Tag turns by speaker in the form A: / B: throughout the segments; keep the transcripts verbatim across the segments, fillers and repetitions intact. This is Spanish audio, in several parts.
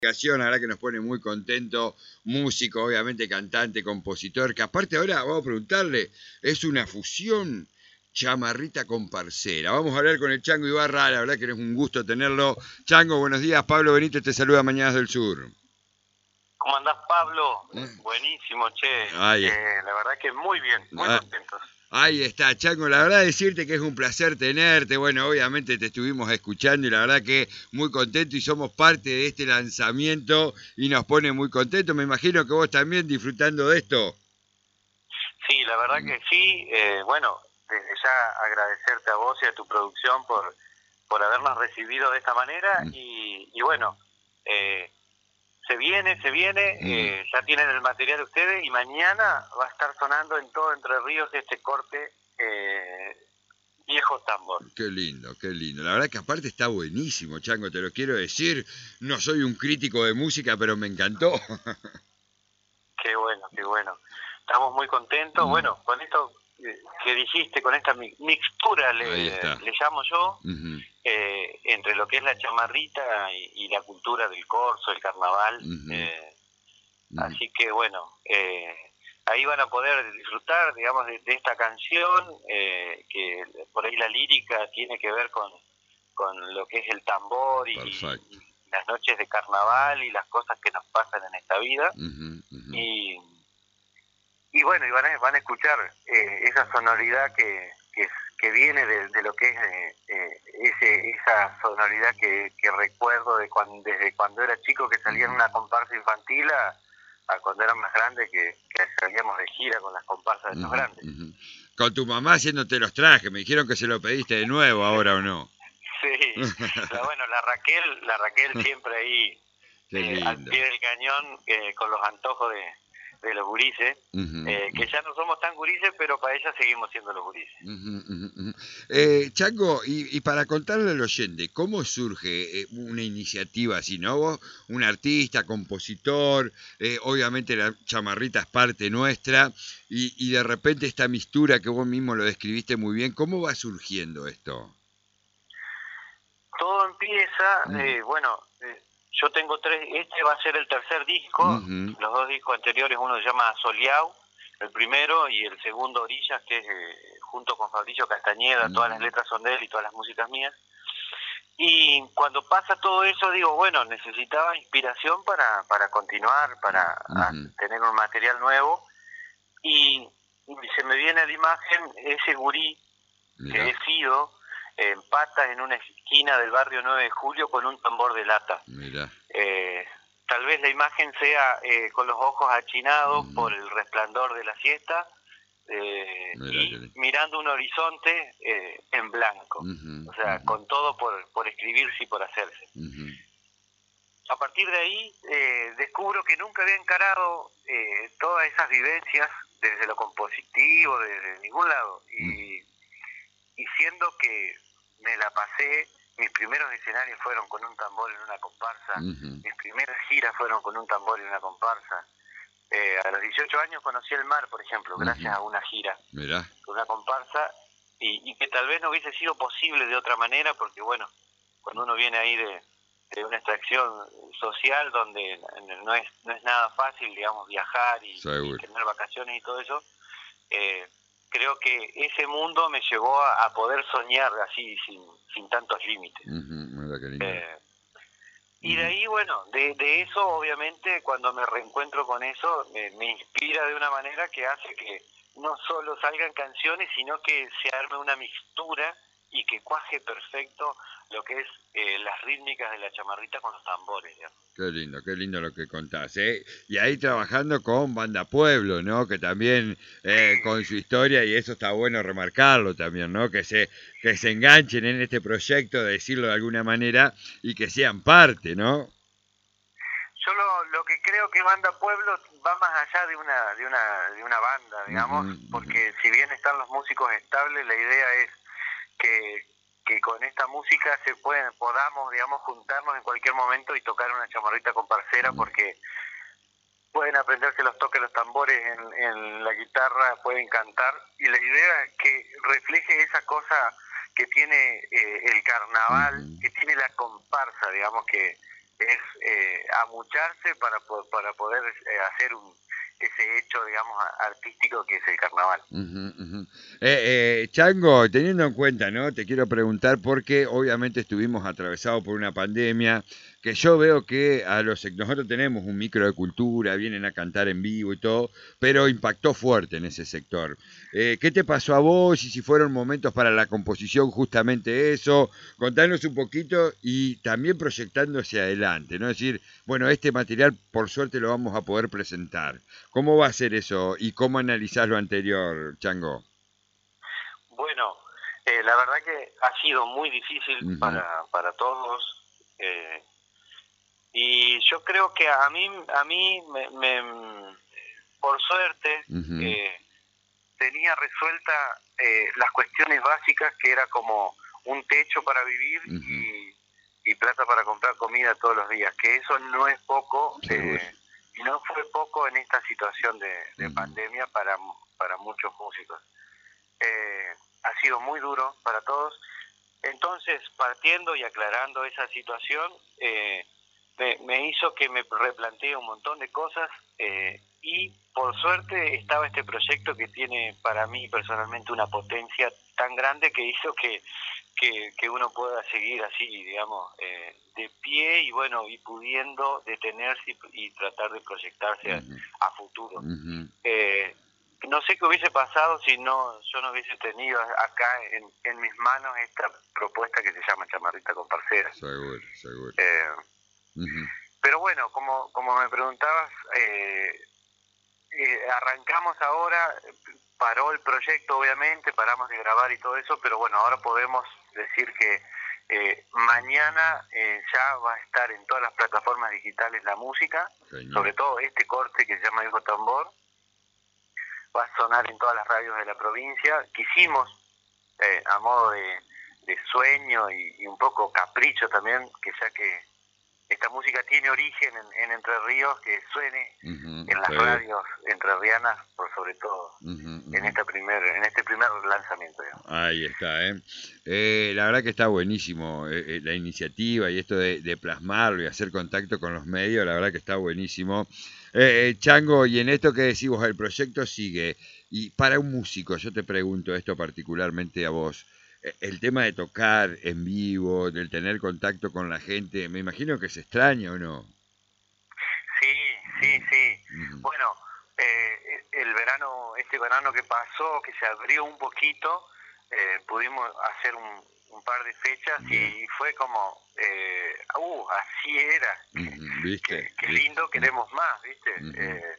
A: La verdad que nos pone muy contento, músico, obviamente cantante, compositor, que aparte ahora vamos a preguntarle, es una fusión chamarrita con parcera. Vamos a hablar con el Chango Ibarra, la verdad que es un gusto tenerlo. Chango, buenos días, Pablo Benítez te saluda Mañanas del Sur.
B: ¿Cómo andás, Pablo?
A: ¿Eh?
B: Buenísimo, che.
A: Ay,
B: eh, la verdad que muy bien, muy
A: ah,
B: contentos.
A: Ahí está, Chango, la verdad decirte que es un placer tenerte, bueno, obviamente te estuvimos escuchando y la verdad que muy contento y somos parte de este lanzamiento y nos pone muy contentos, me imagino que vos también disfrutando de esto.
B: Sí, la verdad que sí, eh, bueno, desde ya agradecerte a vos y a tu producción por, por habernos recibido de esta manera y, y bueno, eh, se viene, se viene, eh, ya tienen el material de ustedes y mañana va a estar sonando en todo Entre Ríos este corte eh, Viejo Tambor.
A: Qué lindo, qué lindo. La verdad que aparte está buenísimo, Chango, te lo quiero decir. No soy un crítico de música, pero me encantó.
B: Qué bueno, qué bueno. Estamos muy contentos. Bueno, con esto que dijiste, con esta mixtura, le, le llamo yo, uh-huh. eh, entre lo que es la chamarrita y, y la cultura del corso, el carnaval. Uh-huh. Eh, uh-huh. Así que bueno, eh, ahí van a poder disfrutar, digamos, de, de esta canción, eh, que por ahí la lírica tiene que ver con, con lo que es el tambor y, y las noches de carnaval y las cosas que nos pasan en esta vida. Uh-huh. Uh-huh. Y Y bueno, y van a, van a escuchar eh, esa sonoridad que, que, que viene de, de lo que es eh, eh, ese, esa sonoridad que, que recuerdo de cuando, desde cuando era chico, que salía en una comparsa infantil a, a cuando era más grande, que, que salíamos de gira con las comparsas de los uh-huh, grandes.
A: Uh-huh. Con tu mamá haciéndote los trajes, me dijeron que se lo pediste de nuevo ahora o no.
B: Sí, la, bueno, la Raquel, la Raquel siempre ahí eh, al pie del cañón eh, con los antojos de... de los gurises, uh-huh, eh, que ya no somos tan gurises, pero para ella seguimos siendo los gurises.
A: Uh-huh, uh-huh. Eh, Chango, y, y para contarle al oyente, ¿cómo surge eh, una iniciativa así, no? Vos, un artista, compositor, eh, obviamente la chamarrita es parte nuestra, y, y de repente esta mistura que vos mismo lo describiste muy bien, ¿cómo va surgiendo esto?
B: Todo empieza, uh-huh. eh, bueno... Eh, Yo tengo tres, este va a ser el tercer disco, uh-huh. Los dos discos anteriores, uno se llama Soleau, el primero, y el segundo Orillas, que es eh, junto con Fabricio Castañeda, uh-huh. Todas las letras son de él y todas las músicas mías. Y cuando pasa todo eso, digo, bueno, necesitaba inspiración para, para continuar, para uh-huh. tener un material nuevo, y, y se me viene a la imagen ese gurí, Mirá. que es Fido, en patas en una esquina del barrio nueve de julio con un tambor de lata.
A: Mira.
B: Eh, tal vez la imagen sea eh, con los ojos achinados mm. por el resplandor de la siesta eh, y mirando un horizonte eh, en blanco. Uh-huh, o sea, uh-huh. con todo por, por escribirse y por hacerse. Uh-huh. A partir de ahí eh, descubro que nunca había encarado eh, todas esas vivencias desde lo compositivo, desde ningún lado. Y, uh-huh. y siendo que me la pasé, mis primeros escenarios fueron con un tambor en una comparsa, uh-huh. mis primeras giras fueron con un tambor en una comparsa. Eh, a los dieciocho años conocí el mar, por ejemplo, uh-huh. gracias a una gira,
A: Mirá.
B: con una comparsa, y, y que tal vez no hubiese sido posible de otra manera, porque bueno, cuando uno viene ahí de, de una extracción social donde no es, no es nada fácil, digamos, viajar y, y tener vacaciones y todo eso, eh, creo que ese mundo me llevó a, a poder soñar así, sin, sin tantos límites.
A: Uh-huh,
B: eh, y de ahí, bueno, de, de eso, obviamente, cuando me reencuentro con eso, me, me inspira de una manera que hace que no solo salgan canciones, sino que se arme una mixtura y que cuaje perfecto lo que es eh, las rítmicas de la chamarrita con los tambores, digamos.
A: Qué lindo, qué lindo lo que contás, ¿eh? Y ahí trabajando con Banda Pueblo, ¿no? Que también eh,
B: sí.
A: con su historia, y eso está bueno remarcarlo también, ¿no? Que se, que se enganchen en este proyecto, de decirlo de alguna manera, y que sean parte, ¿no?
B: Yo lo, lo que creo que Banda Pueblo va más allá de una, de una, de una banda, digamos, uh-huh, porque uh-huh. si bien están los músicos estables, la idea es que... que con esta música se pueden, podamos, digamos, juntarnos en cualquier momento y tocar una chamarrita comparcera, porque pueden aprenderse los toques, los tambores en, en la guitarra, pueden cantar, y la idea es que refleje esa cosa que tiene eh, el carnaval, uh-huh. que tiene la comparsa, digamos, que es eh, amucharse para, para poder eh, hacer un, ese hecho, digamos, artístico que es el carnaval.
A: Uh-huh, uh-huh. Eh, eh, Chango, teniendo en cuenta, ¿no? Te quiero preguntar porque obviamente estuvimos atravesados por una pandemia, que yo veo que a los nosotros tenemos un micro de cultura, vienen a cantar en vivo y todo, pero impactó fuerte en ese sector. Eh, ¿Qué te pasó a vos y si fueron momentos para la composición justamente eso? Contanos un poquito y también proyectando hacia adelante, ¿no? Es decir, bueno, este material por suerte lo vamos a poder presentar. ¿Cómo va a ser eso y cómo analizás lo anterior, Chango?
B: Bueno, eh, la verdad que ha sido muy difícil uh-huh. para, para todos. Eh, y yo creo que a mí, a mí me, me, por suerte, uh-huh. eh, tenía resuelta eh, las cuestiones básicas, que era como un techo para vivir uh-huh. y, y plata para comprar comida todos los días, que eso no es poco. Eh, y no fue poco en esta situación de, de uh-huh. pandemia para, para muchos músicos. Eh, ha sido muy duro para todos. Entonces, partiendo y aclarando esa situación, eh, me, me hizo que me replantee un montón de cosas eh, y por suerte estaba este proyecto que tiene para mí personalmente una potencia tan grande que hizo que, que, que uno pueda seguir así, digamos, eh, de pie y bueno, y pudiendo detenerse y, y tratar de proyectarse uh-huh. a, a futuro. Uh-huh. Eh, no sé qué hubiese pasado si no yo no hubiese tenido acá en, en mis manos esta propuesta que se llama Chamarrita con Parceras.
A: Seguro, seguro.
B: Eh, uh-huh. Pero bueno, como, como me preguntabas, eh, eh, arrancamos ahora, paró el proyecto obviamente, paramos de grabar y todo eso, pero bueno, ahora podemos decir que eh, mañana eh, ya va a estar en todas las plataformas digitales la música, Señor. Sobre todo este corte que se llama Viejo Tambor, va a sonar en todas las radios de la provincia. Quisimos, eh, a modo de, de sueño y, y un poco capricho también, que ya que esta música tiene origen en, en Entre Ríos, que suene uh-huh, en las sí. radios entrerrianas, por sobre todo, uh-huh, uh-huh. en esta primer, en este primer lanzamiento. Digamos.
A: Ahí está, ¿eh? Eh, la verdad que está buenísimo eh, eh, la iniciativa y esto de, de plasmarlo y hacer contacto con los medios, la verdad que está buenísimo. Eh, eh, Chango, y en esto que decís vos, el proyecto sigue. Y para un músico, yo te pregunto esto particularmente a vos, el tema de tocar en vivo, del tener contacto con la gente, me imagino que se extraña, ¿o no?
B: Sí, sí, sí. Uh-huh. Bueno, eh, el verano, este verano que pasó, que se abrió un poquito, eh, pudimos hacer un, un par de fechas uh-huh. y fue como, eh, uh, así era.
A: Uh-huh. ¿Viste?
B: Qué, qué
A: ¿Viste?
B: lindo, queremos más, ¿viste? Uh-huh. Eh,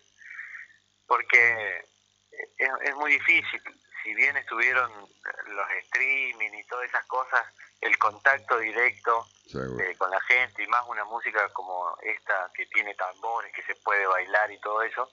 B: porque es, es muy difícil. Si bien estuvieron los streaming y todas esas cosas, el contacto directo eh, con la gente y más una música como esta que tiene tambores, que se puede bailar y todo eso,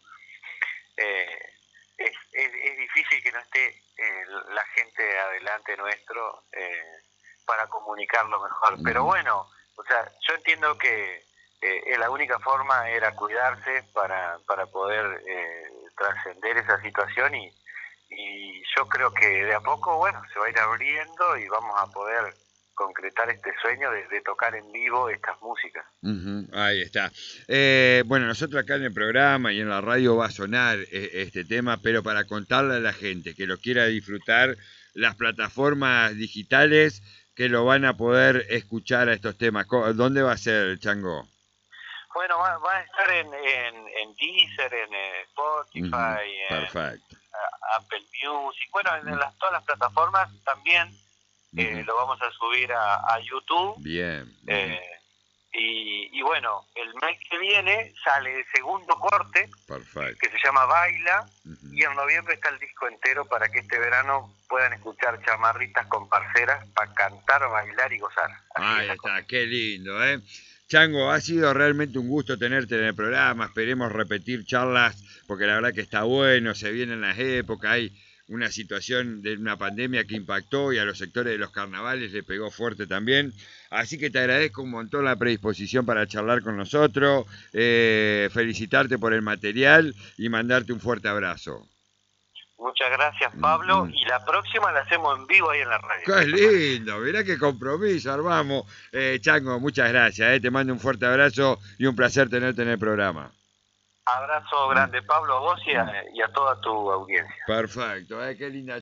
B: eh, es, es, es difícil que no esté eh, la gente adelante nuestro eh, para comunicarlo mejor. Uh-huh. Pero bueno, o sea, yo entiendo que eh, la única forma era cuidarse para, para poder eh, trascender esa situación y Y yo creo que de a poco, bueno, se va a ir abriendo y vamos a poder concretar este sueño de, de tocar en vivo estas músicas.
A: Uh-huh, ahí está. Eh, bueno, nosotros acá en el programa y en la radio va a sonar eh, este tema, pero para contarle a la gente que lo quiera disfrutar, las plataformas digitales que lo van a poder escuchar a estos temas. ¿Dónde va a ser, Chango?
B: Bueno, va, va a estar en, en, en Deezer, en Spotify, uh-huh, en
A: perfecto.
B: Apple Music, bueno, en las, todas las plataformas también eh, uh-huh. lo vamos a subir a, a YouTube.
A: Bien.
B: Eh, y, y bueno, el mes que viene sale el segundo corte,
A: perfecto.
B: Que se llama Baila,
A: uh-huh.
B: y en noviembre está el disco entero para que este verano puedan escuchar Chamarritas con Parceras para cantar, bailar y gozar. Así
A: ahí está, cosa. Qué lindo, ¿eh? Chango, ha sido realmente un gusto tenerte en el programa, esperemos repetir charlas, porque la verdad que está bueno, se vienen las épocas, hay una situación de una pandemia que impactó y a los sectores de los carnavales le pegó fuerte también, así que te agradezco un montón la predisposición para charlar con nosotros, eh, felicitarte por el material y mandarte un fuerte abrazo.
B: Muchas gracias, Pablo. Mm. Y la próxima la hacemos en vivo ahí en la radio.
A: ¡Qué lindo! Mirá qué compromiso, armamos. Eh, Chango, muchas gracias. Eh. Te mando un fuerte abrazo y un placer tenerte en el programa.
B: Abrazo grande, Pablo, a vos y a, y a toda tu audiencia.
A: Perfecto. Eh, qué linda.